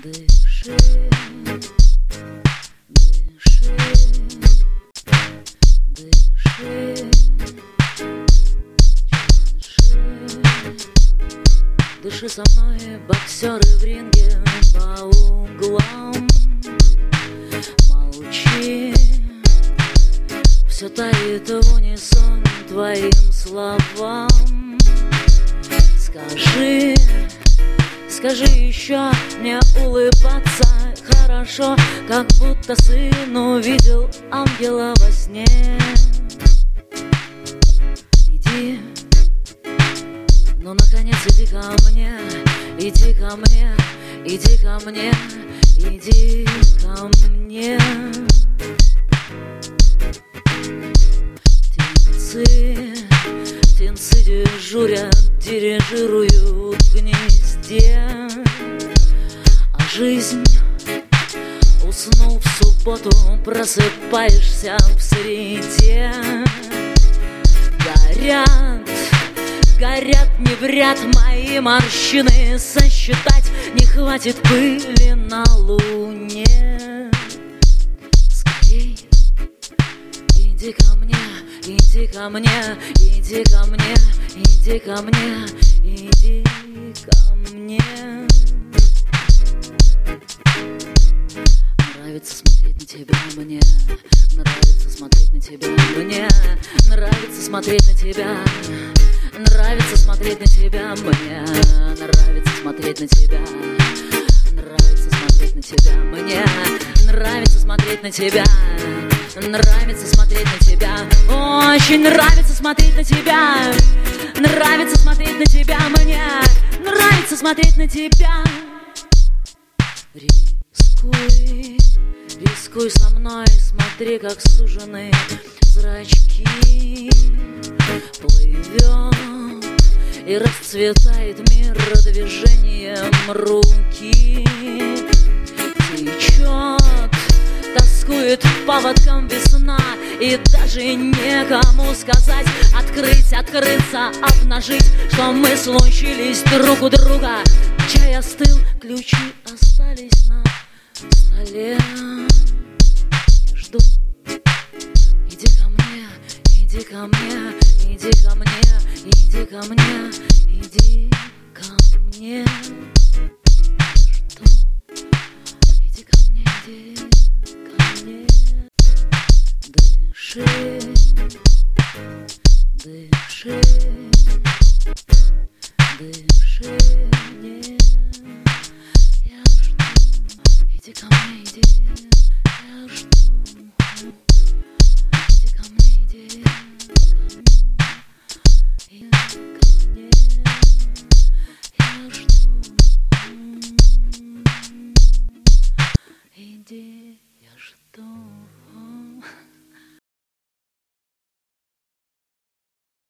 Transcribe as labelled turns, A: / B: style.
A: Дыши, дыши, дыши, дыши со мной, боксеры в ринге по углам. Молчи, все тает в унисон твоим словам. Скажи, скажи еще мне улыбаться хорошо, как будто сын увидел ангела во сне. Иди, ну наконец иди ко мне, иди ко мне, иди ко мне, иди ко мне. Птенцы дежурят, дирижируют в гнезде, а жизнь, уснув в субботу, просыпаешься в среде. Горят, горят не в ряд мои морщины, сосчитать не хватит пыли на луне. Скорей, иди ко мне, иди ко мне, иди ко мне, иди ко мне, иди ко мне. Нравится смотреть на тебя мне, нравится смотреть на тебя мне, нравится смотреть на тебя, нравится смотреть на тебя мне, нравится смотреть на тебя, нравится смотреть на тебя мне, нравится смотреть на тебя, нравится смотреть на тебя, очень нравится смотреть на тебя, нравится смотреть на тебя мне, нравится смотреть на тебя. Рискуй, рискуй со мной, смотри, как сужены зрачки. Плывет и расцветает мир движением руки. Течет, тоскует поводком весна, и даже некому сказать, открыть, открыться, обнажить, что мы случились друг у друга. Чай остыл, ключи остались на столе. Я жду. Иди ко мне, иди ко мне, иди ко мне, иди ко мне, иди ко мне. Жду. Иди ко мне, иди ко мне. Дыши, дыши, дыши мне. Я жду. Иди ко мне, иди. Я жду. Иди ко мне, иди ко мне. Я жду. Иди, я жду.